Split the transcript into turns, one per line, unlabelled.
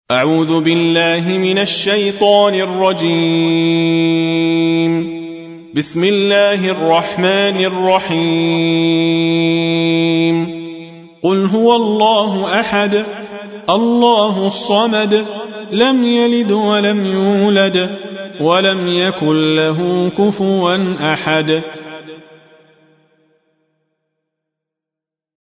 أعوذ بالله من الشيطان الرجيم. بسم الله الرحمن الرحيم. قل هو الله أحد الله الصمد لم يلد ولم يولد ولم يكن له كفوا أحد